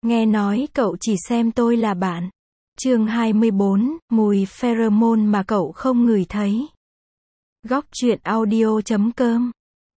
Nghe nói cậu chỉ xem tôi là bạn. Chương 24, mùi pheromone mà cậu không ngửi thấy. Góc truyện audio.com.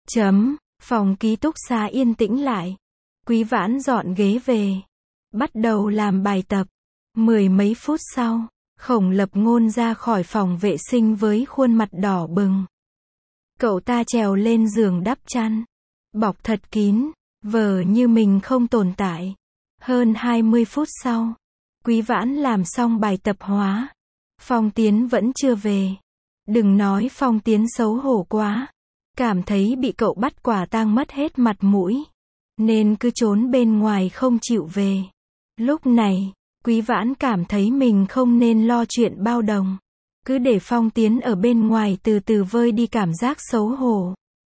Phòng ký túc xá yên tĩnh lại. Quý Vãn dọn ghế về. Bắt đầu làm bài tập. Mười mấy phút sau, Khổng Lập Ngôn ra khỏi phòng vệ sinh với khuôn mặt đỏ bừng. Cậu ta trèo lên giường đắp chăn. Bọc thật kín, vờ như mình không tồn tại. Hơn 20 phút sau, Quý Vãn làm xong bài tập hóa. Phong Tiến vẫn chưa về. Đừng nói Phong Tiến xấu hổ quá. Cảm thấy bị cậu bắt quả tang mất hết mặt mũi. Nên cứ trốn bên ngoài không chịu về. Lúc này, Quý Vãn cảm thấy mình không nên lo chuyện bao đồng. Cứ để Phong Tiến ở bên ngoài từ từ vơi đi cảm giác xấu hổ.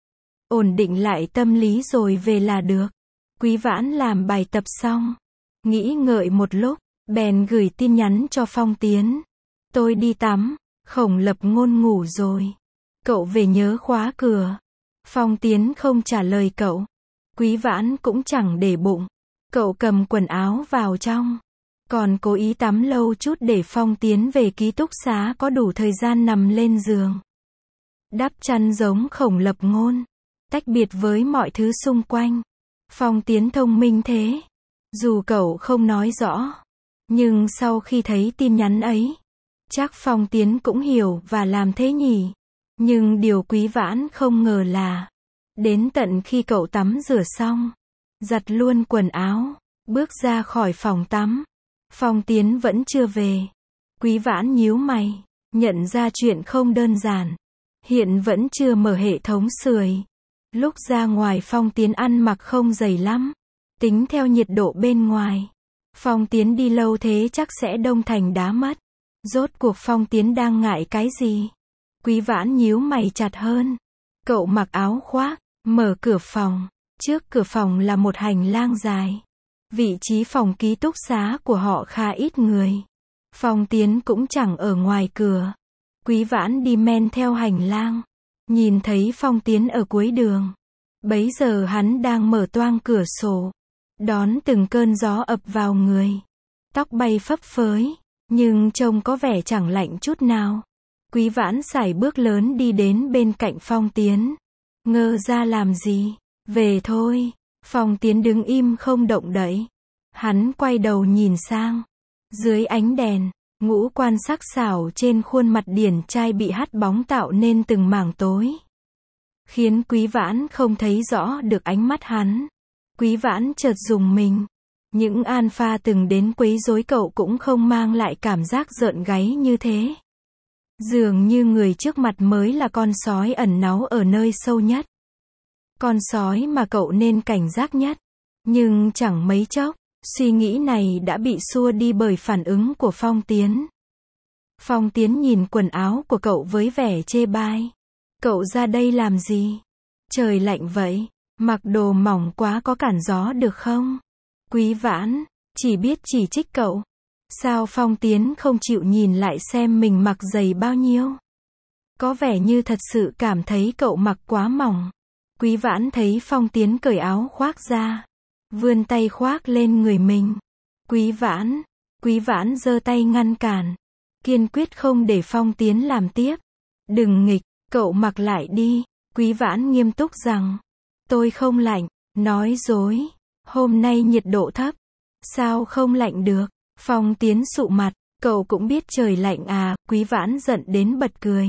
Ổn định lại tâm lý rồi về là được. Quý Vãn làm bài tập xong. Nghĩ ngợi một lúc, bèn gửi tin nhắn cho Phong Tiến. Tôi đi tắm, Khổng Lập Ngôn ngủ rồi. Cậu về nhớ khóa cửa. Phong Tiến không trả lời cậu. Quý Vãn cũng chẳng để bụng. Cậu cầm quần áo vào trong. Còn cố ý tắm lâu chút để Phong Tiến về ký túc xá có đủ thời gian nằm lên giường. Đắp chăn giống Khổng Lập Ngôn. Tách biệt với mọi thứ xung quanh. Phong Tiến thông minh thế. Dù cậu không nói rõ. Nhưng sau khi thấy tin nhắn ấy, chắc Phong Tiến cũng hiểu và làm thế nhỉ. Nhưng điều Quý Vãn không ngờ là, đến tận khi cậu tắm rửa xong, giặt luôn quần áo, bước ra khỏi phòng tắm, Phong Tiến vẫn chưa về. Quý Vãn nhíu mày, nhận ra chuyện không đơn giản. Hiện vẫn chưa mở hệ thống sưởi. Lúc ra ngoài Phong Tiến ăn mặc không dày lắm. Tính theo nhiệt độ bên ngoài, Phong Tiến đi lâu thế chắc sẽ đông thành đá mất. Rốt cuộc Phong Tiến đang ngại cái gì? Quý Vãn nhíu mày chặt hơn. Cậu mặc áo khoác, mở cửa phòng. Trước cửa phòng là một hành lang dài. Vị trí phòng ký túc xá của họ khá ít người. Phong Tiến cũng chẳng ở ngoài cửa. Quý Vãn đi men theo hành lang. Nhìn thấy Phong Tiến ở cuối đường. Bấy giờ hắn đang mở toang cửa sổ. Đón từng cơn gió ập vào người. Tóc bay phấp phới. Nhưng trông có vẻ chẳng lạnh chút nào. Quý Vãn sải bước lớn đi đến bên cạnh Phong Tiến. Ngơ ra làm gì? Về thôi. Phong Tiến đứng im không động đậy. Hắn quay đầu nhìn sang. Dưới ánh đèn, ngũ quan sắc sảo trên khuôn mặt điển trai bị hắt bóng tạo nên từng mảng tối. Khiến Quý Vãn không thấy rõ được ánh mắt hắn. Quý Vãn chợt rùng mình. Những alpha từng đến quấy rối cậu cũng không mang lại cảm giác rợn gáy như thế. Dường như người trước mặt mới là con sói ẩn náu ở nơi sâu nhất. Con sói mà cậu nên cảnh giác nhất. Nhưng chẳng mấy chốc, suy nghĩ này đã bị xua đi bởi phản ứng của Phong Tiến. Phong Tiến nhìn quần áo của cậu với vẻ chê bai. Cậu ra đây làm gì? Trời lạnh vậy, mặc đồ mỏng quá có cản gió được không? Quý Vãn chỉ biết chỉ trích cậu. Sao Phong Tiến không chịu nhìn lại xem mình mặc dày bao nhiêu? Có vẻ như thật sự cảm thấy cậu mặc quá mỏng. Quý Vãn thấy Phong Tiến cởi áo khoác ra, vươn tay khoác lên người mình. Quý Vãn giơ tay ngăn cản, kiên quyết không để Phong Tiến làm tiếp. Đừng nghịch, cậu mặc lại đi. Quý Vãn nghiêm túc rằng, tôi không lạnh. Nói dối, hôm nay nhiệt độ thấp. Sao không lạnh được? Phong Tiến sụ mặt, cậu cũng biết trời lạnh à? Quý Vãn giận đến bật cười.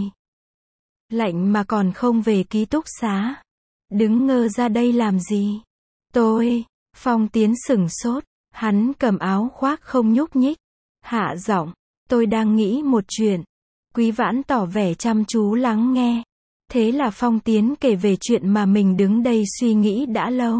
Lạnh mà còn không về ký túc xá. Đứng ngơ ra đây làm gì? Phong Tiến sửng sốt, hắn cầm áo khoác không nhúc nhích. Hạ giọng, tôi đang nghĩ một chuyện. Quý Vãn tỏ vẻ chăm chú lắng nghe. Thế là Phong Tiến kể về chuyện mà mình đứng đây suy nghĩ đã lâu.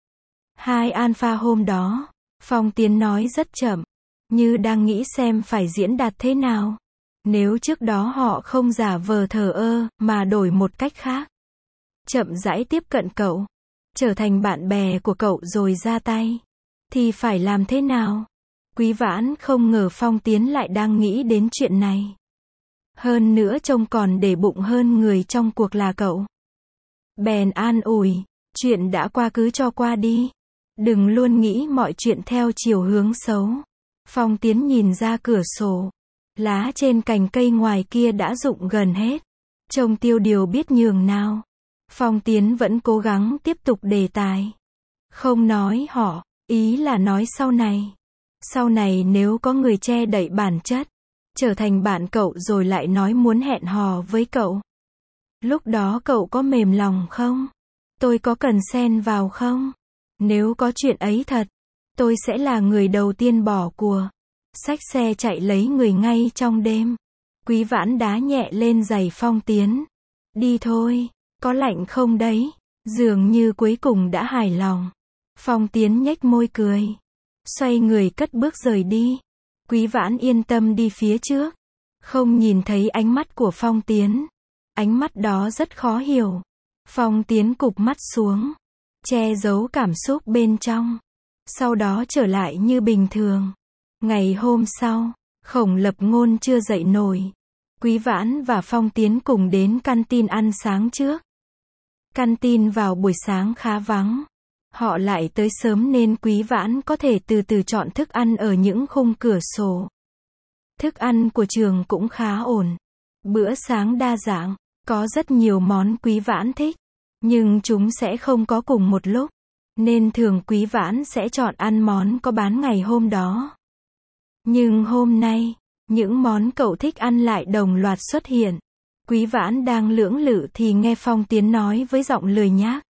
Hai alpha hôm đó, Phong Tiến nói rất chậm, như đang nghĩ xem phải diễn đạt thế nào. Nếu trước đó họ không giả vờ thờ ơ, mà đổi một cách khác. Chậm rãi tiếp cận cậu, trở thành bạn bè của cậu rồi ra tay. Thì phải làm thế nào? Quý Vãn không ngờ Phong Tiến lại đang nghĩ đến chuyện này. Hơn nữa trông còn để bụng hơn người trong cuộc là cậu. Bèn an ủi, chuyện đã qua cứ cho qua đi. Đừng luôn nghĩ mọi chuyện theo chiều hướng xấu. Phong Tiến nhìn ra cửa sổ. Lá trên cành cây ngoài kia đã rụng gần hết. Trông Tiêu Điều biết nhường nào. Phong Tiến vẫn cố gắng tiếp tục đề tài. Không nói họ, ý là nói sau này. Sau này nếu có người che đậy bản chất, trở thành bạn cậu rồi lại nói muốn hẹn hò với cậu. Lúc đó cậu có mềm lòng không? Tôi có cần xen vào không? Nếu có chuyện ấy thật, tôi sẽ là người đầu tiên bỏ của. Xách xe chạy lấy người ngay trong đêm. Quý Vãn đá nhẹ lên giày Phong Tiến. Đi thôi, có lạnh không đấy? Dường như cuối cùng đã hài lòng. Phong Tiến nhếch môi cười. Xoay người cất bước rời đi. Quý Vãn yên tâm đi phía trước. Không nhìn thấy ánh mắt của Phong Tiến. Ánh mắt đó rất khó hiểu. Phong Tiến cụp mắt xuống. Che giấu cảm xúc bên trong. Sau đó trở lại như bình thường. Ngày hôm sau, Khổng Lập Ngôn chưa dậy nổi. Quý Vãn và Phong Tiến cùng đến canteen ăn sáng trước. Canteen vào buổi sáng khá vắng. Họ lại tới sớm nên Quý Vãn có thể từ từ chọn thức ăn ở những khung cửa sổ. Thức ăn của trường cũng khá ổn. Bữa sáng đa dạng, có rất nhiều món Quý Vãn thích. Nhưng chúng sẽ không có cùng một lúc. Nên thường Quý Vãn sẽ chọn ăn món có bán ngày hôm đó. Nhưng hôm nay, những món cậu thích ăn lại đồng loạt xuất hiện. Quý Vãn đang lưỡng lự thì nghe Phong Tiến nói với giọng lười nhác.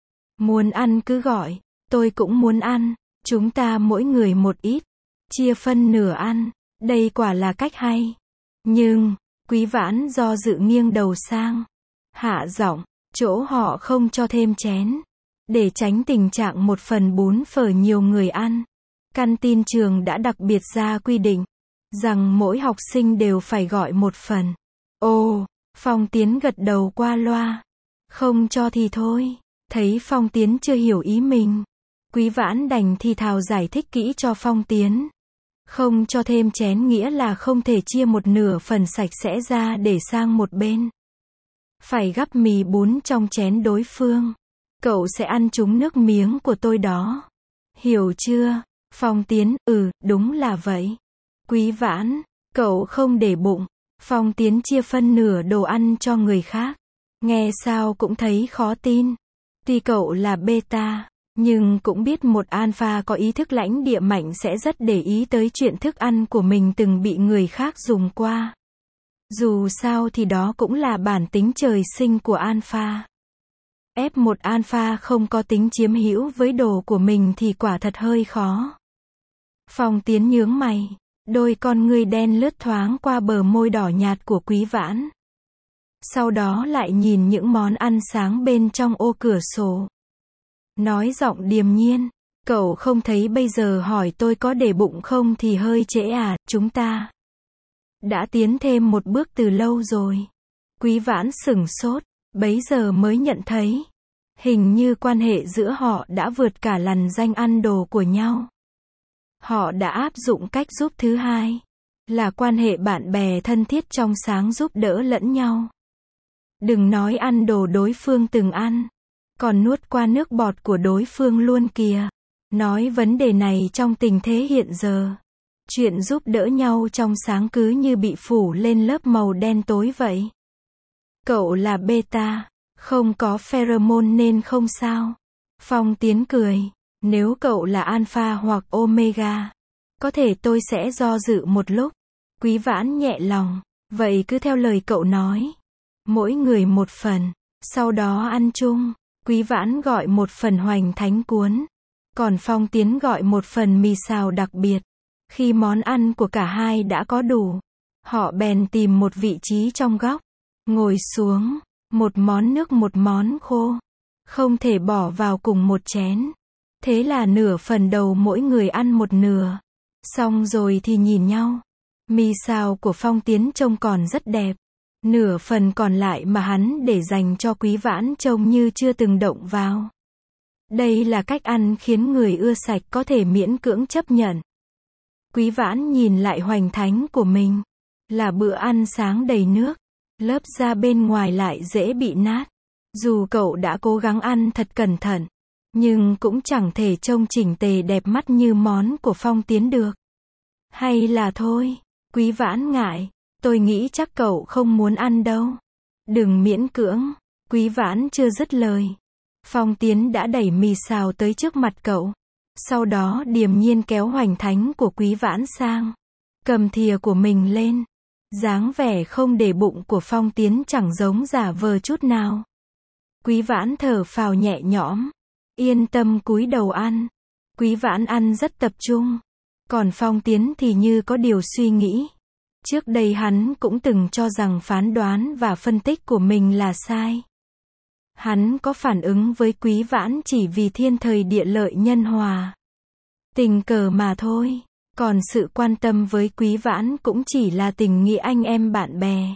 Muốn ăn cứ gọi, tôi cũng muốn ăn, chúng ta mỗi người một ít, chia phân nửa ăn, đây quả là cách hay. Nhưng, Quý Vãn do dự nghiêng đầu sang, hạ giọng, chỗ họ không cho thêm chén, để tránh tình trạng một phần bún phở nhiều người ăn. Canteen trường đã đặc biệt ra quy định, rằng mỗi học sinh đều phải gọi một phần. Ồ, Phong Tiến gật đầu qua loa. Không cho thì thôi. Thấy Phong Tiến chưa hiểu ý mình. Quý Vãn đành thì thào giải thích kỹ cho Phong Tiến. Không cho thêm chén nghĩa là không thể chia một nửa phần sạch sẽ ra để sang một bên. Phải gắp mì bún trong chén đối phương. Cậu sẽ ăn trúng nước miếng của tôi đó. Hiểu chưa? Phong Tiến, đúng là vậy. Quý Vãn, cậu không để bụng. Phong Tiến chia phân nửa đồ ăn cho người khác. Nghe sao cũng thấy khó tin. Tuy cậu là beta, nhưng cũng biết một alpha có ý thức lãnh địa mạnh sẽ rất để ý tới chuyện thức ăn của mình từng bị người khác dùng qua. Dù sao thì đó cũng là bản tính trời sinh của alpha. Ép một alpha không có tính chiếm hữu với đồ của mình thì quả thật hơi khó. Phong Tiến nhướng mày, đôi con ngươi đen lướt thoáng qua bờ môi đỏ nhạt của Quý Vãn. Sau đó lại nhìn những món ăn sáng bên trong ô cửa sổ. Nói giọng điềm nhiên, cậu không thấy bây giờ hỏi tôi có để bụng không thì hơi trễ à, chúng ta đã tiến thêm một bước từ lâu rồi. Quý Vãn sửng sốt, bấy giờ mới nhận thấy, hình như quan hệ giữa họ đã vượt cả lằn ranh ăn đồ của nhau. Họ đã áp dụng cách giúp thứ hai, là quan hệ bạn bè thân thiết trong sáng giúp đỡ lẫn nhau. Đừng nói ăn đồ đối phương từng ăn, còn nuốt qua nước bọt của đối phương luôn kìa. Nói vấn đề này trong tình thế hiện giờ, chuyện giúp đỡ nhau trong sáng cứ như bị phủ lên lớp màu đen tối vậy. Cậu là beta, không có pheromone nên không sao. Phong Tiến cười, nếu cậu là alpha hoặc omega, có thể tôi sẽ do dự một lúc. Quý Vãn nhẹ lòng, vậy cứ theo lời cậu nói. Mỗi người một phần, sau đó ăn chung. Quý Vãn gọi một phần hoành thánh cuốn, còn Phong Tiến gọi một phần mì xào đặc biệt. Khi món ăn của cả hai đã có đủ, họ bèn tìm một vị trí trong góc, ngồi xuống, một món nước một món khô, không thể bỏ vào cùng một chén. Thế là nửa phần đầu mỗi người ăn một nửa. Xong rồi thì nhìn nhau. Mì xào của Phong Tiến trông còn rất đẹp. Nửa phần còn lại mà hắn để dành cho Quý Vãn trông như chưa từng động vào. Đây là cách ăn khiến người ưa sạch có thể miễn cưỡng chấp nhận. Quý Vãn nhìn lại hoành thánh của mình. Là bữa ăn sáng đầy nước. Lớp da bên ngoài lại dễ bị nát. Dù cậu đã cố gắng ăn thật cẩn thận, Nhưng cũng chẳng thể trông chỉnh tề đẹp mắt như món của Phong Tiến được. Hay là thôi, Quý Vãn ngại, tôi nghĩ chắc cậu không muốn ăn đâu. Đừng miễn cưỡng, Quý Vãn chưa dứt lời. Phong Tiến đã đẩy mì xào tới trước mặt cậu. Sau đó điềm nhiên kéo hoành thánh của Quý Vãn sang. Cầm thìa của mình lên. Dáng vẻ không để bụng của Phong Tiến chẳng giống giả vờ chút nào. Quý Vãn thở phào nhẹ nhõm. Yên tâm cúi đầu ăn. Quý Vãn ăn rất tập trung. Còn Phong Tiến thì như có điều suy nghĩ. Trước đây hắn cũng từng cho rằng phán đoán và phân tích của mình là sai. Hắn có phản ứng với Quý Vãn chỉ vì thiên thời địa lợi nhân hòa. Tình cờ mà thôi. Còn sự quan tâm với Quý Vãn cũng chỉ là tình nghĩa anh em bạn bè.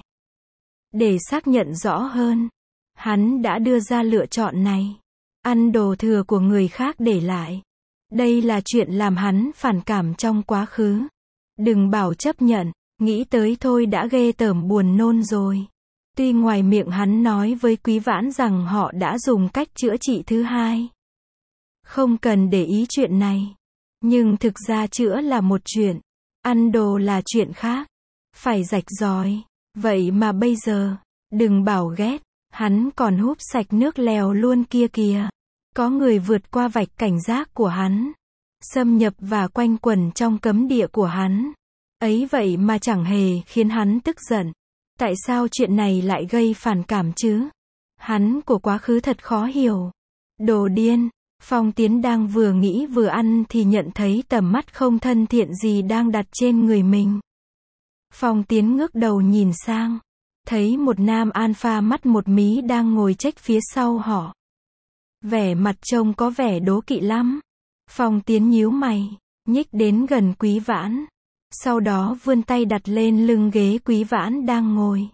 Để xác nhận rõ hơn, hắn đã đưa ra lựa chọn này. Ăn đồ thừa của người khác để lại. Đây là chuyện làm hắn phản cảm trong quá khứ. Đừng bảo chấp nhận, nghĩ tới thôi đã ghê tởm buồn nôn rồi. Tuy ngoài miệng hắn nói với Quý Vãn rằng họ đã dùng cách chữa trị thứ hai. Không cần để ý chuyện này. Nhưng thực ra chữa là một chuyện. Ăn đồ là chuyện khác. Phải rạch ròi. Vậy mà bây giờ, đừng bảo ghét, hắn còn húp sạch nước lèo luôn kia kìa. Có người vượt qua vạch cảnh giác của hắn. Xâm nhập và quanh quẩn trong cấm địa của hắn. Ấy vậy mà chẳng hề khiến hắn tức giận. Tại sao chuyện này lại gây phản cảm chứ? Hắn của quá khứ thật khó hiểu. Đồ điên. Phong Tiến đang vừa nghĩ vừa ăn thì nhận thấy tầm mắt không thân thiện gì đang đặt trên người mình. Phong Tiến ngước đầu nhìn sang. Thấy một nam alpha mắt một mí đang ngồi chếch phía sau họ. Vẻ mặt trông có vẻ đố kỵ lắm. Phong Tiến nhíu mày, nhích đến gần Quý Vãn. Sau đó vươn tay đặt lên lưng ghế Quý Vãn đang ngồi.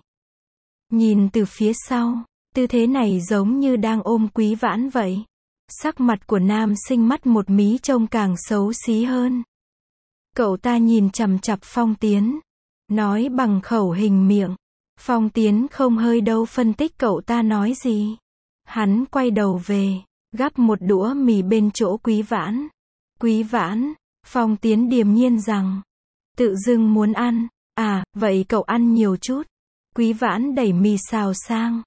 Nhìn từ phía sau, tư thế này giống như đang ôm Quý Vãn vậy. Sắc mặt của nam sinh mắt một mí trông càng xấu xí hơn. Cậu ta nhìn chằm chằm Phong Tiến. Nói bằng khẩu hình miệng. Phong Tiến không hơi đâu phân tích cậu ta nói gì. Hắn quay đầu về, gắp một đũa mì bên chỗ Quý Vãn. Quý Vãn, Phong Tiến điềm nhiên rằng. Tự dưng muốn ăn. À, vậy cậu ăn nhiều chút. Quý Vãn đẩy mì xào sang.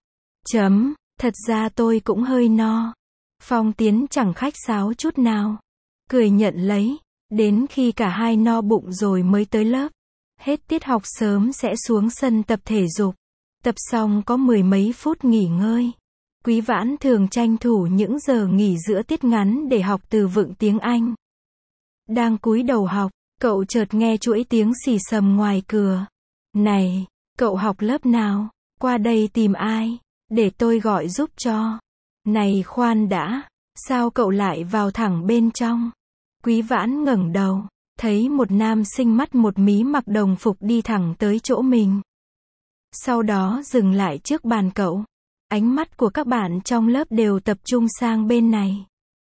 Thật ra tôi cũng hơi no. Phong Tiến chẳng khách sáo chút nào. Cười nhận lấy. Đến khi cả hai no bụng rồi mới tới lớp. Hết tiết học sớm sẽ xuống sân tập thể dục. Tập xong có mười mấy phút nghỉ ngơi. Quý Vãn thường tranh thủ những giờ nghỉ giữa tiết ngắn để học từ vựng tiếng Anh. Đang cúi đầu học, cậu chợt nghe chuỗi tiếng xì xầm ngoài cửa. Này, cậu học lớp nào? Qua đây tìm ai? Để tôi gọi giúp cho. Này khoan đã, sao cậu lại vào thẳng bên trong? Quý Vãn ngẩng đầu, thấy một nam sinh mắt một mí mặc đồng phục đi thẳng tới chỗ mình. Sau đó dừng lại trước bàn cậu. Ánh mắt của các bạn trong lớp đều tập trung sang bên này.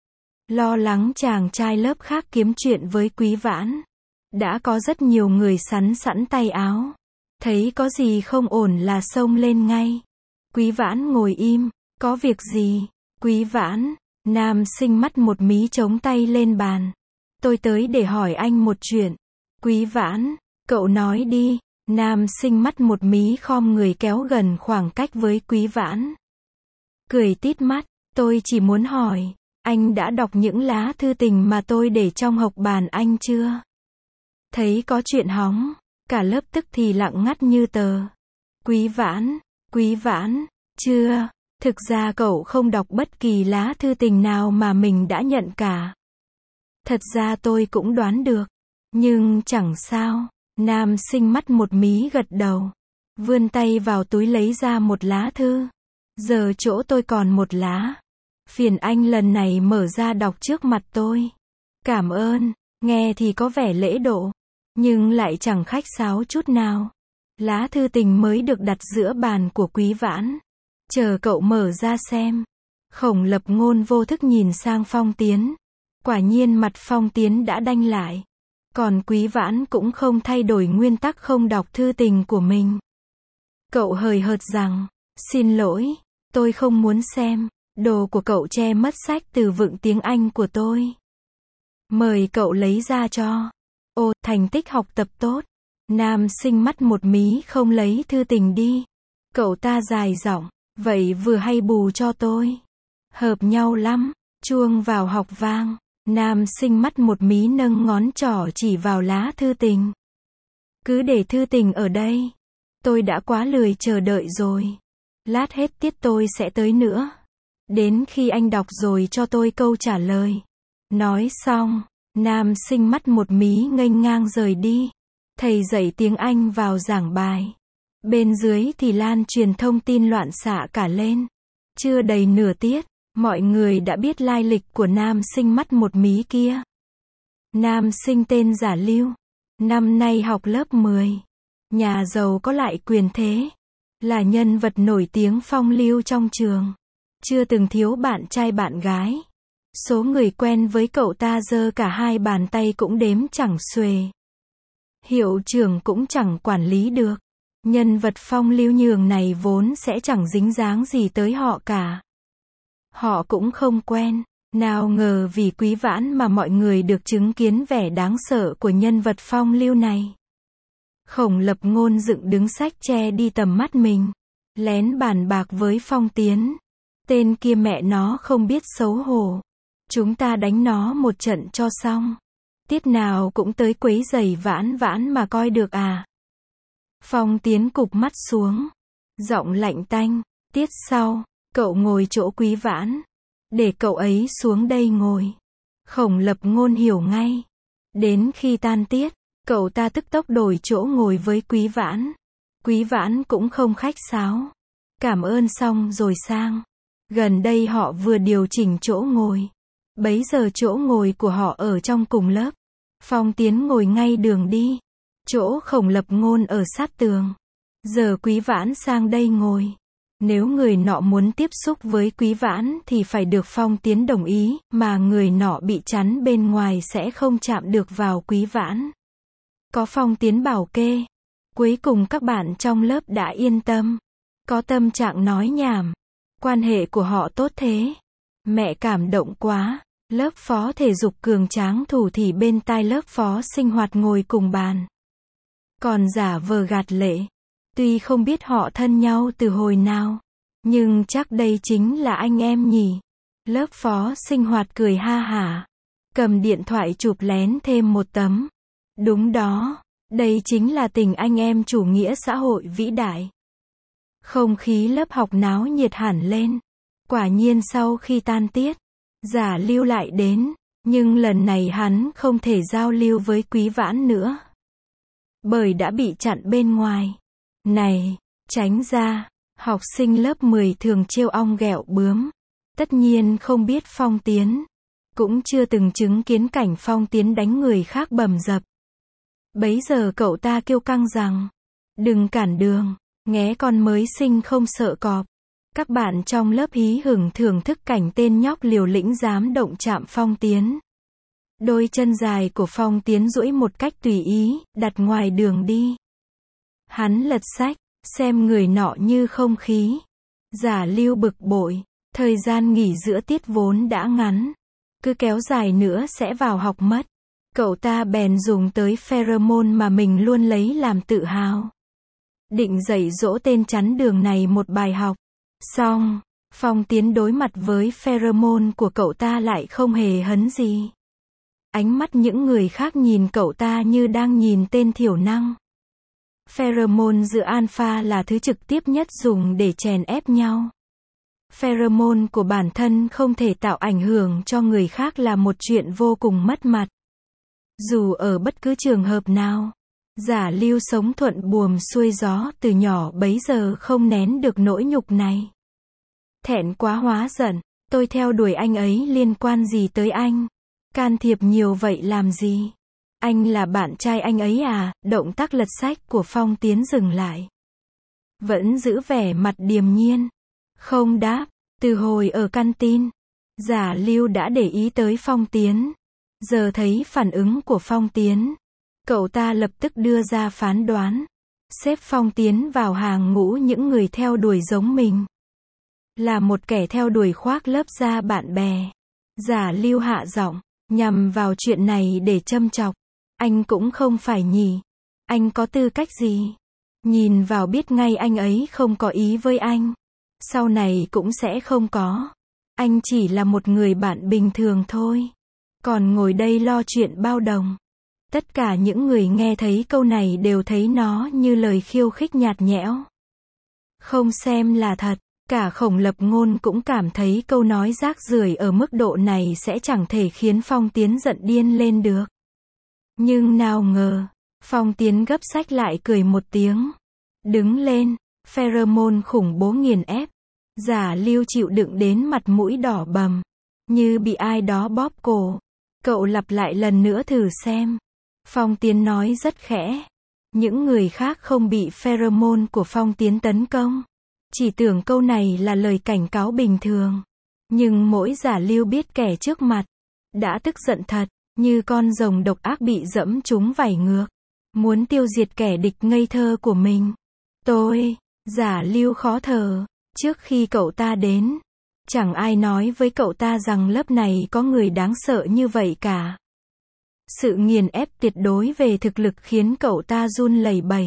Lo lắng chàng trai lớp khác kiếm chuyện với Quý Vãn. Đã có rất nhiều người sắn sẵn tay áo. Thấy có gì không ổn là xông lên ngay. Quý Vãn ngồi im, có việc gì? Quý Vãn, nam sinh mắt một mí chống tay lên bàn. Tôi tới để hỏi anh một chuyện. Quý Vãn, cậu nói đi. Nam sinh mắt một mí khom người kéo gần khoảng cách với Quý Vãn. Cười tít mắt, tôi chỉ muốn hỏi, anh đã đọc những lá thư tình mà tôi để trong hộc bàn anh chưa? Thấy có chuyện hóng, cả lớp tức thì lặng ngắt như tờ. Quý Vãn, chưa, thực ra cậu không đọc bất kỳ lá thư tình nào mà mình đã nhận cả. Thật ra tôi cũng đoán được, nhưng chẳng sao. Nam sinh mắt một mí gật đầu, vươn tay vào túi lấy ra một lá thư. Giờ chỗ tôi còn một lá. Phiền anh lần này mở ra đọc trước mặt tôi. Cảm ơn, nghe thì có vẻ lễ độ, nhưng lại chẳng khách sáo chút nào. Lá thư tình mới được đặt giữa bàn của Quý Vãn. Chờ cậu mở ra xem. Khổng Lập Ngôn vô thức nhìn sang Phong Tiến. Quả nhiên mặt Phong Tiến đã đanh lại. Còn Quý Vãn cũng không thay đổi nguyên tắc không đọc thư tình của mình. Cậu hời hợt rằng, xin lỗi, tôi không muốn xem. Đồ của cậu che mất sách từ vựng tiếng Anh của tôi. Mời cậu lấy ra cho. Ồ, thành tích học tập tốt. Nam sinh mắt một mí không lấy thư tình đi. Cậu ta dài giọng, vậy vừa hay bù cho tôi. Hợp nhau lắm. Chuông vào học vang. Nam sinh mắt một mí nâng ngón trỏ chỉ vào lá thư tình. Cứ để thư tình ở đây. Tôi đã quá lười chờ đợi rồi. Lát hết tiết tôi sẽ tới nữa. Đến khi anh đọc rồi cho tôi câu trả lời. Nói xong, nam sinh mắt một mí nghênh ngang rời đi. Thầy dạy tiếng Anh vào giảng bài. Bên dưới thì lan truyền thông tin loạn xạ cả lên. Chưa đầy nửa tiết, mọi người đã biết lai lịch của nam sinh mắt một mí kia. Nam sinh tên Giả Lưu. Năm nay học lớp 10. Nhà giàu có lại quyền thế. Là nhân vật nổi tiếng phong lưu trong trường. Chưa từng thiếu bạn trai bạn gái. Số người quen với cậu ta giơ cả hai bàn tay cũng đếm chẳng xuể. Hiệu trưởng cũng chẳng quản lý được. Nhân vật phong lưu nhường này vốn sẽ chẳng dính dáng gì tới họ cả. Họ cũng không quen. Nào ngờ vì Quý Vãn mà mọi người được chứng kiến vẻ đáng sợ của nhân vật phong lưu này. Khổng Lập Ngôn dựng đứng sách che đi tầm mắt mình. Lén bàn bạc với Phong Tiến. Tên kia mẹ nó không biết xấu hổ. Chúng ta đánh nó một trận cho xong. Tiết nào cũng tới quấy rầy Vãn Vãn mà coi được à. Phong Tiến cụp mắt xuống. Giọng lạnh tanh. Tiết sau, cậu ngồi chỗ Quý Vãn. Để cậu ấy xuống đây ngồi. Khổng Lập Ngôn hiểu ngay. Đến khi tan tiết, cậu ta tức tốc đổi chỗ ngồi với Quý Vãn. Quý Vãn cũng không khách sáo. Cảm ơn xong rồi sang. Gần đây họ vừa điều chỉnh chỗ ngồi. Bấy giờ chỗ ngồi của họ ở trong cùng lớp. Phong Tiến ngồi ngay đường đi. Chỗ Khổng Lập Ngôn ở sát tường. Giờ Quý Vãn sang đây ngồi. Nếu người nọ muốn tiếp xúc với Quý Vãn thì phải được Phong Tiến đồng ý, mà người nọ bị chắn bên ngoài sẽ không chạm được vào Quý Vãn. Có Phong Tiến bảo kê. Cuối cùng các bạn trong lớp đã yên tâm. Có tâm trạng nói nhảm. Quan hệ của họ tốt thế. Mẹ cảm động quá. Lớp phó thể dục cường tráng thủ thì bên tai lớp phó sinh hoạt ngồi cùng bàn. Còn giả vờ gạt lệ. Tuy không biết họ thân nhau từ hồi nào. Nhưng chắc đây chính là anh em nhỉ. Lớp phó sinh hoạt cười ha hả. Cầm điện thoại chụp lén thêm một tấm. Đúng đó. Đây chính là tình anh em chủ nghĩa xã hội vĩ đại. Không khí lớp học náo nhiệt hẳn lên. Quả nhiên sau khi tan tiết, Giả Lưu lại đến. Nhưng lần này hắn không thể giao lưu với Quý Vãn nữa. Bởi đã bị chặn bên ngoài. Này, tránh ra. Học sinh lớp 10 thường trêu ong ghẹo bướm. Tất nhiên không biết Phong Tiến. Cũng chưa từng chứng kiến cảnh Phong Tiến đánh người khác bầm dập. Bấy giờ cậu ta kêu căng rằng. Đừng cản đường. Nghé con mới sinh không sợ cọp. Các bạn trong lớp hí hửng thưởng thức cảnh tên nhóc liều lĩnh dám động chạm Phong Tiến. Đôi chân dài của Phong Tiến duỗi một cách tùy ý, đặt ngoài đường đi. Hắn lật sách, xem người nọ như không khí. Giả Lưu bực bội, thời gian nghỉ giữa tiết vốn đã ngắn. Cứ kéo dài nữa sẽ vào học mất. Cậu ta bèn dùng tới pheromone mà mình luôn lấy làm tự hào. Định dạy dỗ tên chắn đường này một bài học. Xong, Phong Tiến đối mặt với pheromone của cậu ta lại không hề hấn gì. Ánh mắt những người khác nhìn cậu ta như đang nhìn tên thiểu năng. Pheromone giữa alpha là thứ trực tiếp nhất dùng để chèn ép nhau. Pheromone của bản thân không thể tạo ảnh hưởng cho người khác là một chuyện vô cùng mất mặt. Dù ở bất cứ trường hợp nào, Giả Lưu sống thuận buồm xuôi gió từ nhỏ bấy giờ không nén được nỗi nhục này. Thẹn quá hóa giận, tôi theo đuổi anh ấy liên quan gì tới anh? Can thiệp nhiều vậy làm gì? Anh là bạn trai anh ấy à? Động tác lật sách của Phong Tiến dừng lại. Vẫn giữ vẻ mặt điềm nhiên. Không đáp. Từ hồi ở căn tin, Giả Lưu đã để ý tới Phong Tiến. Giờ thấy phản ứng của Phong Tiến, cậu ta lập tức đưa ra phán đoán. Xếp Phong Tiến vào hàng ngũ những người theo đuổi giống mình. Là một kẻ theo đuổi khoác lớp da bạn bè. Giả Lưu hạ giọng, nhằm vào chuyện này để châm chọc. Anh cũng không phải nhỉ. Anh có tư cách gì? Nhìn vào biết ngay anh ấy không có ý với anh. Sau này cũng sẽ không có. Anh chỉ là một người bạn bình thường thôi. Còn ngồi đây lo chuyện bao đồng. Tất cả những người nghe thấy câu này đều thấy nó như lời khiêu khích nhạt nhẽo. Không xem là thật. Cả Khổng Lập Ngôn cũng cảm thấy câu nói rác rưởi ở mức độ này sẽ chẳng thể khiến Phong Tiến giận điên lên được. Nhưng nào ngờ, Phong Tiến gấp sách lại cười một tiếng. Đứng lên, pheromone khủng bố nghiền ép. Giả Lưu chịu đựng đến mặt mũi đỏ bầm, như bị ai đó bóp cổ. Cậu lặp lại lần nữa thử xem. Phong Tiến nói rất khẽ. Những người khác không bị pheromone của Phong Tiến tấn công. Chỉ tưởng câu này là lời cảnh cáo bình thường. Nhưng mỗi Giả Lưu biết kẻ trước mặt đã tức giận thật, như con rồng độc ác bị dẫm trúng vảy ngược. Muốn tiêu diệt kẻ địch ngây thơ của mình. Giả Lưu khó thở. Trước khi cậu ta đến, chẳng ai nói với cậu ta rằng lớp này có người đáng sợ như vậy cả. Sự nghiền ép tuyệt đối về thực lực khiến cậu ta run lẩy bẩy.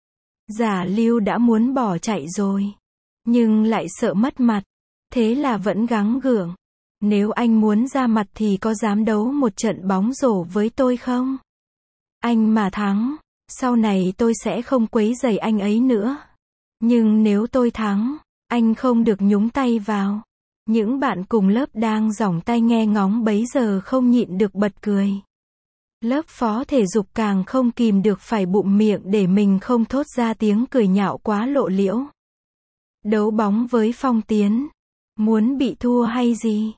Giả Lưu đã muốn bỏ chạy rồi, nhưng lại sợ mất mặt, thế là vẫn gắng gượng. Nếu anh muốn ra mặt thì có dám đấu một trận bóng rổ với tôi không? Anh mà thắng, sau này tôi sẽ không quấy rầy anh ấy nữa. Nhưng nếu tôi thắng, anh không được nhúng tay vào. Những bạn cùng lớp đang giỏng tai nghe ngóng bấy giờ không nhịn được bật cười. Lớp phó thể dục càng không kìm được phải bụm miệng để mình không thốt ra tiếng cười nhạo quá lộ liễu. Đấu bóng với Phong Tiến. Muốn bị thua hay gì?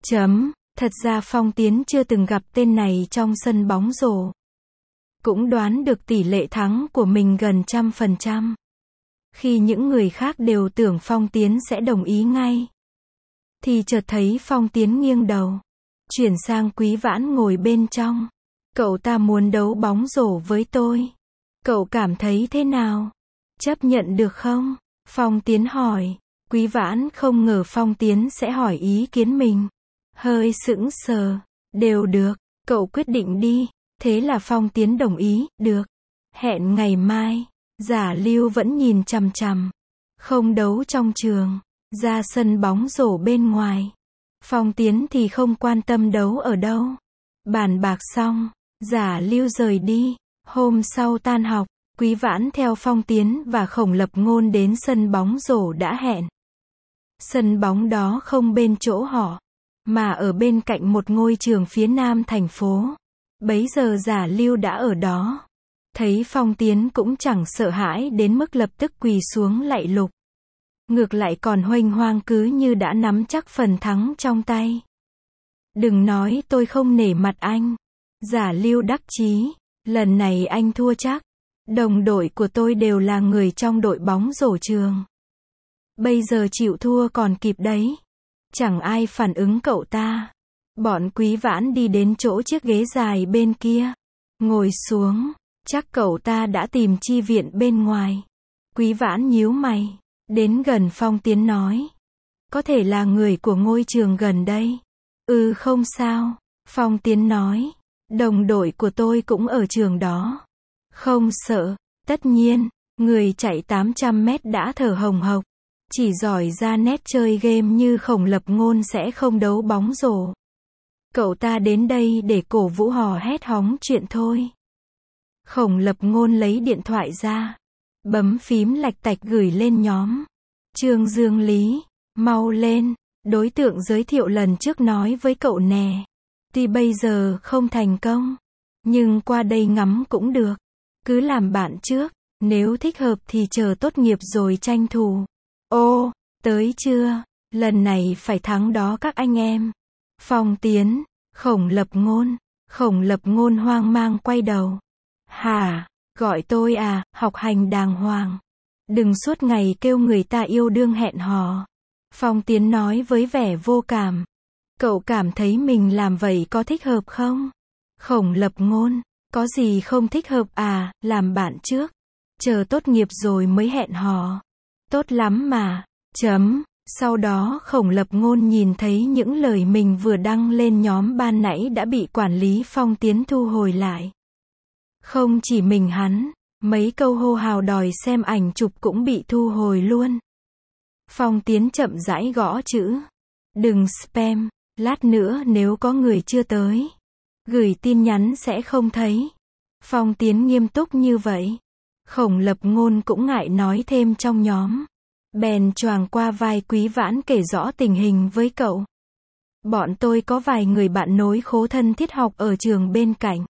Thật ra Phong Tiến chưa từng gặp tên này trong sân bóng rổ. Cũng đoán được tỷ lệ thắng của mình gần 100%. Khi những người khác đều tưởng Phong Tiến sẽ đồng ý ngay, thì chợt thấy Phong Tiến nghiêng đầu, chuyển sang Quý Vãn ngồi bên trong. Cậu ta muốn đấu bóng rổ với tôi. Cậu cảm thấy thế nào? Chấp nhận được không? Phong Tiến hỏi. Quý Vãn không ngờ Phong Tiến sẽ hỏi ý kiến mình. Hơi sững sờ. Đều được, cậu quyết định đi. Thế là Phong Tiến đồng ý, được. Hẹn ngày mai. Giả Lưu vẫn nhìn chằm chằm. Không đấu trong trường, ra sân bóng rổ bên ngoài. Phong Tiến thì không quan tâm đấu ở đâu. Bàn bạc xong, Giả Lưu rời đi. Hôm sau tan học, Quý Vãn theo Phong Tiến và Khổng Lập Ngôn đến sân bóng rổ đã hẹn. Sân bóng đó không bên chỗ họ, mà ở bên cạnh một ngôi trường phía nam thành phố. Bấy giờ Giả Lưu đã ở đó. Thấy Phong Tiến cũng chẳng sợ hãi đến mức lập tức quỳ xuống lạy lục. Ngược lại còn huênh hoang cứ như đã nắm chắc phần thắng trong tay. Đừng nói tôi không nể mặt anh. Giả Lưu đắc chí. Lần này anh thua chắc. Đồng đội của tôi đều là người trong đội bóng rổ trường. Bây giờ chịu thua còn kịp đấy. Chẳng ai phản ứng cậu ta. Bọn Quý Vãn đi đến chỗ chiếc ghế dài bên kia. Ngồi xuống. Chắc cậu ta đã tìm chi viện bên ngoài. Quý Vãn nhíu mày. Đến gần Phong Tiến nói. Có thể là người của ngôi trường gần đây. Không sao. Phong Tiến nói. Đồng đội của tôi cũng ở trường đó. Không sợ. Tất nhiên, người chạy 800 mét đã thở hồng hộc. Chỉ giỏi ra nét chơi game như Khổng Lập Ngôn sẽ không đấu bóng rổ. Cậu ta đến đây để cổ vũ hò hét hóng chuyện thôi. Khổng Lập Ngôn lấy điện thoại ra. Bấm phím lạch tạch gửi lên nhóm. Trương Dương Lý, mau lên. Đối tượng giới thiệu lần trước nói với cậu nè. Tuy bây giờ không thành công, nhưng qua đây ngắm cũng được. Cứ làm bạn trước. Nếu thích hợp thì chờ tốt nghiệp rồi tranh thủ. Ô, tới chưa? Lần này phải thắng đó các anh em. Phong Tiến, Khổng Lập Ngôn. Khổng Lập Ngôn hoang mang quay đầu. Hả, gọi tôi à, học hành đàng hoàng. Đừng suốt ngày kêu người ta yêu đương hẹn hò. Phong Tiến nói với vẻ vô cảm. Cậu cảm thấy mình làm vậy có thích hợp không? Khổng Lập Ngôn, có gì không thích hợp à, làm bạn trước. Chờ tốt nghiệp rồi mới hẹn hò. Tốt lắm mà. Sau đó Khổng Lập Ngôn nhìn thấy những lời mình vừa đăng lên nhóm ban nãy đã bị quản lý Phong Tiến thu hồi lại. Không chỉ mình hắn, mấy câu hô hào đòi xem ảnh chụp cũng bị thu hồi luôn. Phong Tiến chậm rãi gõ chữ. Đừng spam, lát nữa nếu có người chưa tới, gửi tin nhắn sẽ không thấy. Phong Tiến nghiêm túc như vậy. Khổng Lập Ngôn cũng ngại nói thêm trong nhóm. Bèn choàng qua vai Quý Vãn kể rõ tình hình với cậu. Bọn tôi có vài người bạn nối khố thân thiết học ở trường bên cạnh.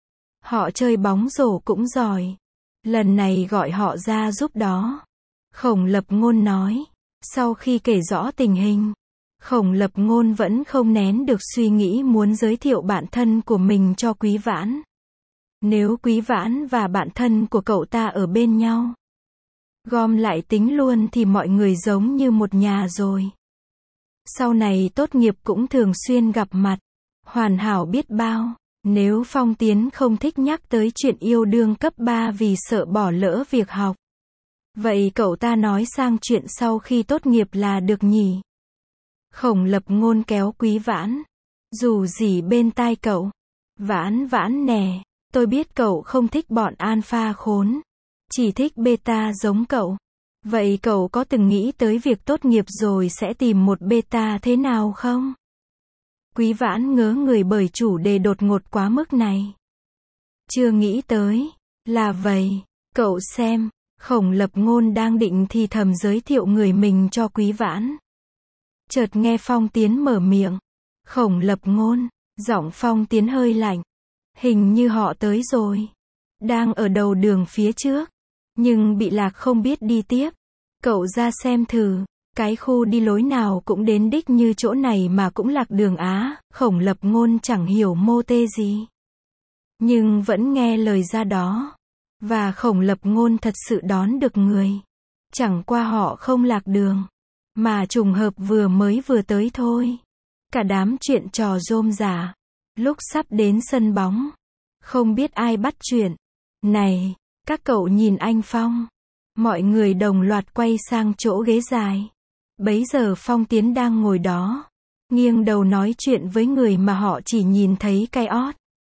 Họ chơi bóng rổ cũng giỏi. Lần này gọi họ ra giúp đó. Khổng Lập Ngôn nói. Sau khi kể rõ tình hình, Khổng Lập Ngôn vẫn không nén được suy nghĩ muốn giới thiệu bạn thân của mình cho Quý Vãn. Nếu Quý Vãn và bạn thân của cậu ta ở bên nhau, gom lại tính luôn thì mọi người giống như một nhà rồi. Sau này tốt nghiệp cũng thường xuyên gặp mặt, hoàn hảo biết bao. Nếu Phong Tiến không thích nhắc tới chuyện yêu đương cấp 3 vì sợ bỏ lỡ việc học, vậy cậu ta nói sang chuyện sau khi tốt nghiệp là được nhỉ? Khổng Lập Ngôn kéo Quý Vãn, dù gì bên tai cậu. Vãn Vãn nè, tôi biết cậu không thích bọn alpha khốn, chỉ thích beta giống cậu. Vậy cậu có từng nghĩ tới việc tốt nghiệp rồi sẽ tìm một beta thế nào không? Quý Vãn ngớ người bởi chủ đề đột ngột quá mức này. Chưa nghĩ tới. Là vậy, cậu xem. Khổng Lập Ngôn đang định thì thầm giới thiệu người mình cho Quý Vãn. Chợt nghe Phong Tiến mở miệng. Khổng Lập Ngôn, giọng Phong Tiến hơi lạnh. Hình như họ tới rồi. Đang ở đầu đường phía trước, nhưng bị lạc không biết đi tiếp. Cậu ra xem thử, cái khu đi lối nào cũng đến đích như chỗ này mà cũng lạc đường á. Khổng Lập Ngôn chẳng hiểu mô tê gì, nhưng vẫn nghe lời ra đó. Và Khổng Lập Ngôn thật sự đón được người. Chẳng qua họ không lạc đường, mà trùng hợp vừa tới thôi. Cả đám chuyện trò rôm rả. Lúc sắp đến sân bóng, không biết ai bắt chuyện. Này, các cậu nhìn anh Phong. Mọi người đồng loạt quay sang chỗ ghế dài. Bấy giờ Phong Tiến đang ngồi đó, nghiêng đầu nói chuyện với người mà họ chỉ nhìn thấy cái ót.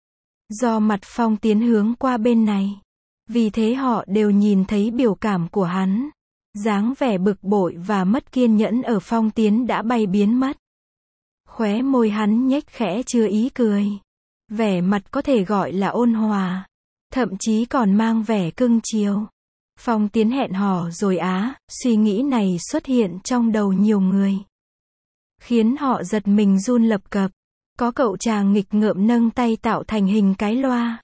Do mặt Phong Tiến hướng qua bên này, vì thế họ đều nhìn thấy biểu cảm của hắn. Dáng vẻ bực bội và mất kiên nhẫn ở Phong Tiến đã bay biến mất. Khóe môi hắn nhếch khẽ chứa ý cười. Vẻ mặt có thể gọi là ôn hòa, thậm chí còn mang vẻ cưng chiều. Phong Tiến hẹn hò rồi á, suy nghĩ này xuất hiện trong đầu nhiều người, khiến họ giật mình run lập cập. Có cậu chàng nghịch ngợm nâng tay tạo thành hình cái loa.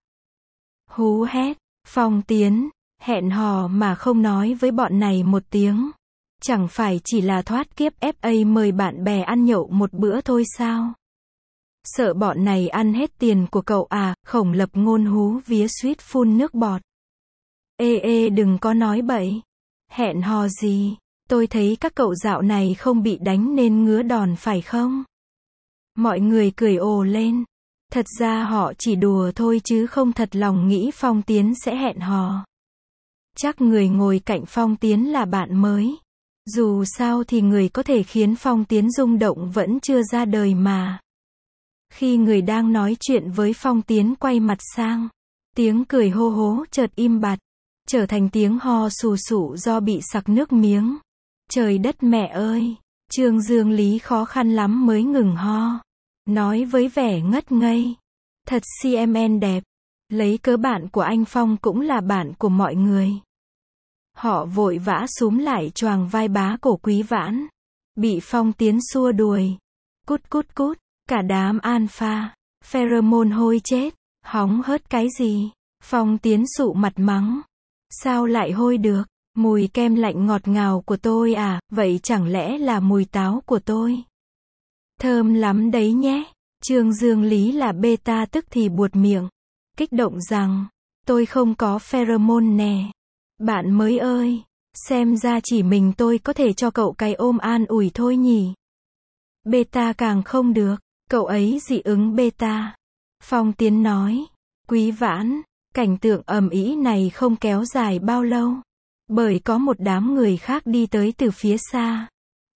Hú hét, Phong Tiến, hẹn hò mà không nói với bọn này một tiếng. Chẳng phải chỉ là thoát kiếp FA mời bạn bè ăn nhậu một bữa thôi sao? Sợ bọn này ăn hết tiền của cậu à? Khổng Lập Ngôn hú vía suýt phun nước bọt. Ê đừng có nói bậy. Hẹn hò gì? Tôi thấy các cậu dạo này không bị đánh nên ngứa đòn phải không? Mọi người cười ồ lên. Thật ra họ chỉ đùa thôi chứ không thật lòng nghĩ Phong Tiến sẽ hẹn hò. Chắc người ngồi cạnh Phong Tiến là bạn mới. Dù sao thì người có thể khiến Phong Tiến rung động vẫn chưa ra đời mà. Khi người đang nói chuyện với Phong Tiến quay mặt sang, tiếng cười hô hố chợt im bặt, trở thành tiếng ho sù sụ do bị sặc nước miếng. Trời đất mẹ ơi! Trương Dương Lý khó khăn lắm mới ngừng ho, nói với vẻ ngất ngây. Thật CMN đẹp. Lấy cớ bạn của anh Phong cũng là bạn của mọi người. Họ vội vã xúm lại choàng vai bá cổ Quý Vãn. Bị Phong Tiến xua đuổi. Cút cút cút. Cả đám alpha, pheromone hôi chết. Hóng hớt cái gì? Phong Tiến sụ mặt mắng. Sao lại hôi được? Mùi kem lạnh ngọt ngào của tôi à? Vậy chẳng lẽ là mùi táo của tôi? Thơm lắm đấy nhé. Trương Dương Lý là beta tức thì buột miệng, kích động rằng, tôi không có pheromone nè. Bạn mới ơi, xem ra chỉ mình tôi có thể cho cậu cái ôm an ủi thôi nhỉ. Beta càng không được, cậu ấy dị ứng beta. Phong Tiến nói. Quý Vãn, cảnh tượng ầm ĩ này không kéo dài bao lâu, bởi có một đám người khác đi tới từ phía xa.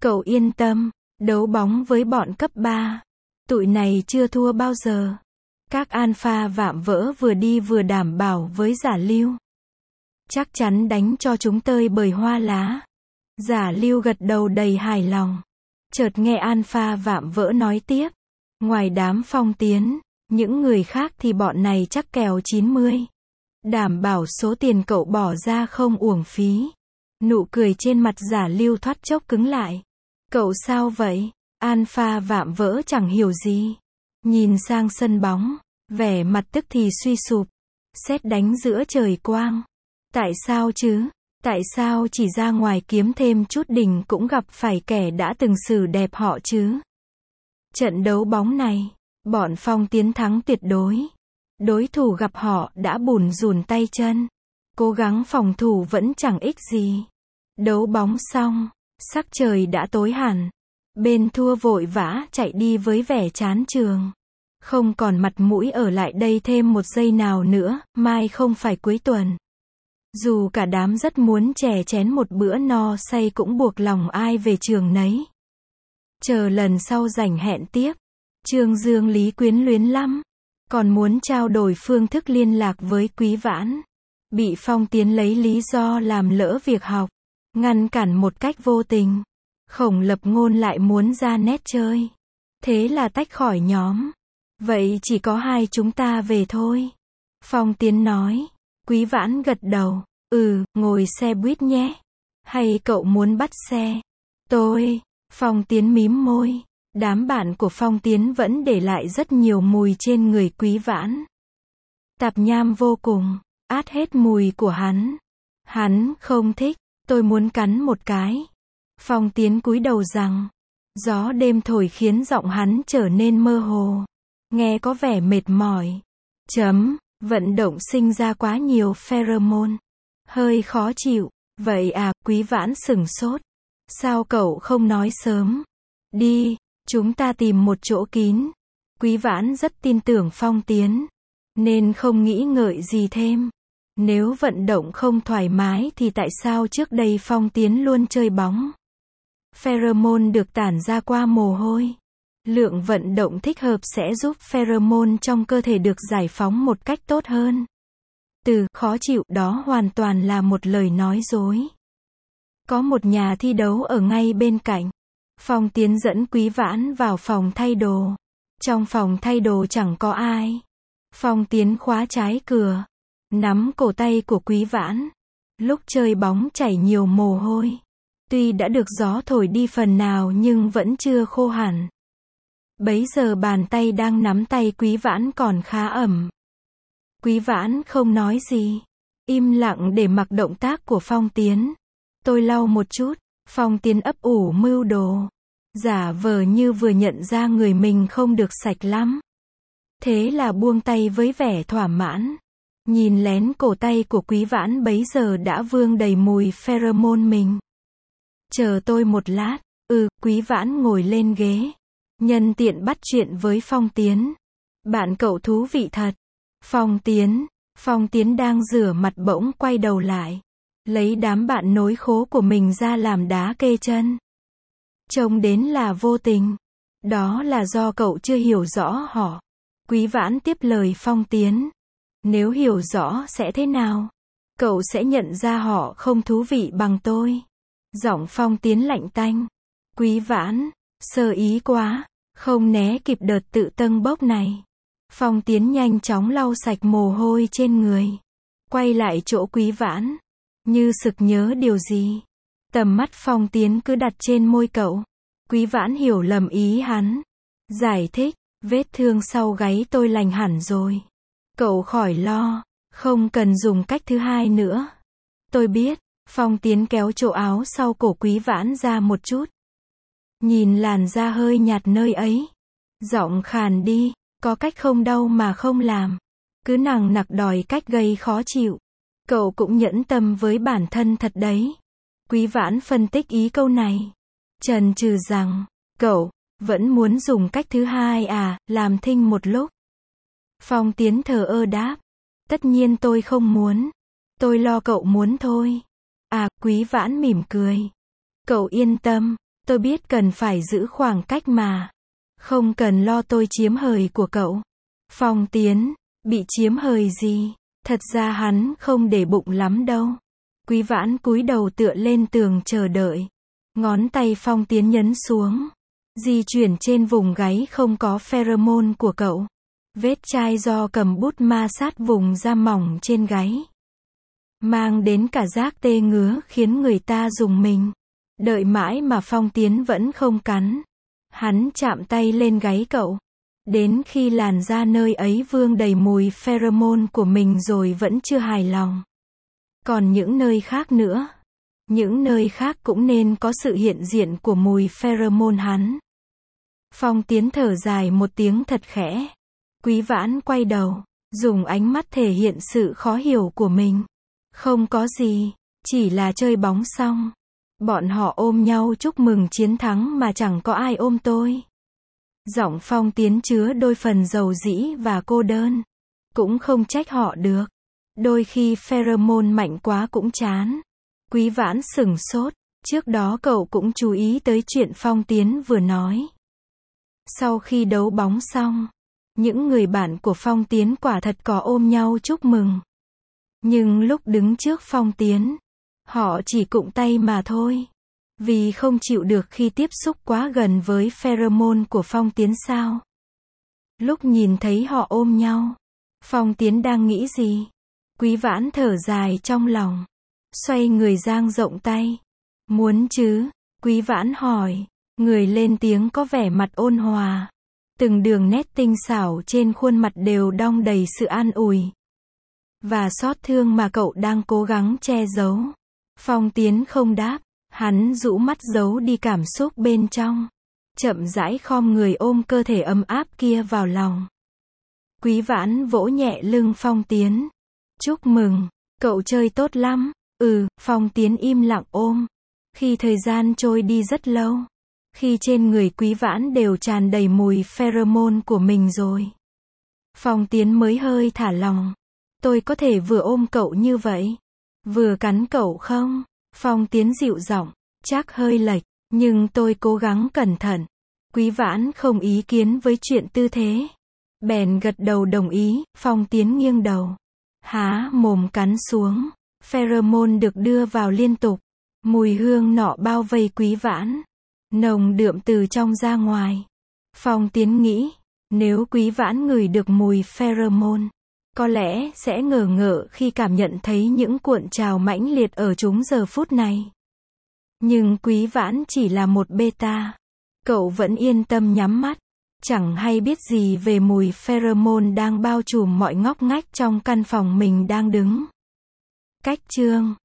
Cậu yên tâm, đấu bóng với bọn cấp 3. Tụi này chưa thua bao giờ. Các alpha vạm vỡ vừa đi vừa đảm bảo với Giả Lưu. Chắc chắn đánh cho chúng tơi bời hoa lá. Giả Lưu gật đầu đầy hài lòng. Chợt nghe alpha vạm vỡ nói tiếp. Ngoài đám Phong Tiến, những người khác thì bọn này chắc kèo 90. Đảm bảo số tiền cậu bỏ ra không uổng phí. Nụ cười trên mặt Giả Lưu thoát chốc cứng lại. Cậu sao vậy? Alpha vạm vỡ chẳng hiểu gì. Nhìn sang sân bóng, vẻ mặt tức thì suy sụp. Sét đánh giữa trời quang. Tại sao chứ? Tại sao chỉ ra ngoài kiếm thêm chút đỉnh cũng gặp phải kẻ đã từng xử đẹp họ chứ? Trận đấu bóng này, bọn Phong Tiến thắng tuyệt đối. Đối thủ gặp họ đã bủn rủn tay chân. Cố gắng phòng thủ vẫn chẳng ích gì. Đấu bóng xong, sắc trời đã tối hẳn. Bên thua vội vã chạy đi với vẻ chán trường. Không còn mặt mũi ở lại đây thêm một giây nào nữa, mai không phải cuối tuần. Dù cả đám rất muốn chè chén một bữa no say cũng buộc lòng ai về trường nấy. Chờ lần sau rảnh hẹn tiếp. Trương Dương Lý quyến luyến lắm. Còn muốn trao đổi phương thức liên lạc với Quý Vãn. Bị Phong Tiến lấy lý do làm lỡ việc học. Ngăn cản một cách vô tình. Khổng Lập Ngôn lại muốn ra nét chơi. Thế là tách khỏi nhóm. Vậy chỉ có hai chúng ta về thôi. Phong Tiến nói. Quý Vãn gật đầu. Ngồi xe buýt nhé. Hay cậu muốn bắt xe? Tôi. Phong Tiến mím môi. Đám bạn của Phong Tiến vẫn để lại rất nhiều mùi trên người Quý Vãn. Tạp nham vô cùng. Át hết mùi của hắn. Hắn không thích. Tôi muốn cắn một cái. Phong Tiến cúi đầu rằng. Gió đêm thổi khiến giọng hắn trở nên mơ hồ. Nghe có vẻ mệt mỏi. Vận động sinh ra quá nhiều pheromone. Hơi khó chịu. Vậy à, Quý Vãn sửng sốt. Sao cậu không nói sớm? Đi, chúng ta tìm một chỗ kín. Quý Vãn rất tin tưởng Phong Tiến. Nên không nghĩ ngợi gì thêm. Nếu vận động không thoải mái thì tại sao trước đây Phong Tiến luôn chơi bóng? Pheromone được tản ra qua mồ hôi. Lượng vận động thích hợp sẽ giúp pheromone trong cơ thể được giải phóng một cách tốt hơn. Từ khó chịu đó hoàn toàn là một lời nói dối. Có một nhà thi đấu ở ngay bên cạnh. Phong Tiến dẫn Quý Vãn vào phòng thay đồ. Trong phòng thay đồ chẳng có ai. Phong Tiến khóa trái cửa. Nắm cổ tay của Quý Vãn. Lúc chơi bóng chảy nhiều mồ hôi. Tuy đã được gió thổi đi phần nào nhưng vẫn chưa khô hẳn. Bấy giờ bàn tay đang nắm tay Quý Vãn còn khá ẩm. Quý Vãn không nói gì. Im lặng để mặc động tác của Phong Tiến. Tôi lau một chút. Phong Tiến ấp ủ mưu đồ. Giả vờ như vừa nhận ra người mình không được sạch lắm. Thế là buông tay với vẻ thỏa mãn. Nhìn lén cổ tay của Quý Vãn bấy giờ đã vương đầy mùi pheromone mình. Chờ tôi một lát. Quý Vãn ngồi lên ghế. Nhân tiện bắt chuyện với Phong Tiến. Bạn cậu thú vị thật. Phong Tiến đang rửa mặt bỗng quay đầu lại. Lấy đám bạn nối khố của mình ra làm đá kê chân. Trông đến là vô tình. Đó là do cậu chưa hiểu rõ họ. Quý Vãn tiếp lời Phong Tiến. Nếu hiểu rõ sẽ thế nào? Cậu sẽ nhận ra họ không thú vị bằng tôi. Giọng Phong Tiến lạnh tanh. Quý Vãn, sơ ý quá. Không né kịp đợt tự tâng bốc này. Phong Tiến nhanh chóng lau sạch mồ hôi trên người. Quay lại chỗ Quý Vãn. Như sực nhớ điều gì. Tầm mắt Phong Tiến cứ đặt trên môi cậu. Quý Vãn hiểu lầm ý hắn. Giải thích, vết thương sau gáy tôi lành hẳn rồi. Cậu khỏi lo. Không cần dùng cách thứ hai nữa. Tôi biết. Phong Tiến kéo chỗ áo sau cổ Quý Vãn ra một chút. Nhìn làn da hơi nhạt nơi ấy. Giọng khàn đi. Có cách không đau mà không làm. Cứ nằng nặc đòi cách gây khó chịu. Cậu cũng nhẫn tâm với bản thân thật đấy. Quý Vãn phân tích ý câu này. Chần chừ rằng, cậu vẫn muốn dùng cách thứ hai à, làm thinh một lúc. Phong Tiến thờ ơ đáp. Tất nhiên tôi không muốn. Tôi lo cậu muốn thôi. À, Quý Vãn mỉm cười. Cậu yên tâm. Tôi biết cần phải giữ khoảng cách mà. Không cần lo tôi chiếm hời của cậu. Phong Tiến, bị chiếm hời gì? Thật ra hắn không để bụng lắm đâu. Quý Vãn cúi đầu tựa lên tường chờ đợi. Ngón tay Phong Tiến nhấn xuống. Di chuyển trên vùng gáy không có pheromone của cậu. Vết chai do cầm bút ma sát vùng da mỏng trên gáy. Mang đến cả giác tê ngứa khiến người ta rùng mình. Đợi mãi mà Phong Tiến vẫn không cắn. Hắn chạm tay lên gáy cậu. Đến khi làn da nơi ấy vương đầy mùi pheromone của mình rồi vẫn chưa hài lòng. Còn những nơi khác nữa. Những nơi khác cũng nên có sự hiện diện của mùi pheromone hắn. Phong Tiến thở dài một tiếng thật khẽ. Quý Vãn quay đầu, dùng ánh mắt thể hiện sự khó hiểu của mình. Không có gì, chỉ là chơi bóng xong. Bọn họ ôm nhau chúc mừng chiến thắng mà chẳng có ai ôm tôi. Giọng Phong Tiến chứa đôi phần dầu dĩ và cô đơn. Cũng không trách họ được. Đôi khi pheromone mạnh quá cũng chán. Quý Vãn sửng sốt. Trước đó cậu cũng chú ý tới chuyện Phong Tiến vừa nói. Sau khi đấu bóng xong, những người bạn của Phong Tiến quả thật có ôm nhau chúc mừng. Nhưng lúc đứng trước Phong Tiến, họ chỉ cụng tay mà thôi. Vì không chịu được khi tiếp xúc quá gần với pheromone của Phong Tiến sao? Lúc nhìn thấy họ ôm nhau, Phong Tiến đang nghĩ gì? Quý Vãn thở dài trong lòng. Xoay người dang rộng tay. Muốn chứ? Quý Vãn hỏi. Người lên tiếng có vẻ mặt ôn hòa. Từng đường nét tinh xảo trên khuôn mặt đều đong đầy sự an ủi và xót thương mà cậu đang cố gắng che giấu. Phong Tiến không đáp. Hắn rũ mắt giấu đi cảm xúc bên trong. Chậm rãi khom người ôm cơ thể ấm áp kia vào lòng. Quý Vãn vỗ nhẹ lưng Phong Tiến. Chúc mừng, cậu chơi tốt lắm. Phong Tiến im lặng ôm. Khi thời gian trôi đi rất lâu. Khi trên người Quý Vãn đều tràn đầy mùi pheromone của mình rồi. Phong Tiến mới hơi thả lòng. Tôi có thể vừa ôm cậu như vậy, vừa cắn cậu không? Phong Tiến dịu giọng, chắc hơi lệch, nhưng tôi cố gắng cẩn thận. Quý Vãn không ý kiến với chuyện tư thế. Bèn gật đầu đồng ý. Phong Tiến nghiêng đầu, há mồm cắn xuống. Pheromone được đưa vào liên tục. Mùi hương nọ bao vây Quý Vãn. Nồng đượm từ trong ra ngoài. Phong Tiến nghĩ, nếu Quý Vãn ngửi được mùi pheromone, có lẽ sẽ ngờ ngợ khi cảm nhận thấy những cuộn trào mãnh liệt ở chúng giờ phút này. Nhưng Quý Vãn chỉ là một beta. Cậu vẫn yên tâm nhắm mắt. Chẳng hay biết gì về mùi pheromone đang bao trùm mọi ngóc ngách trong căn phòng mình đang đứng. Cách chương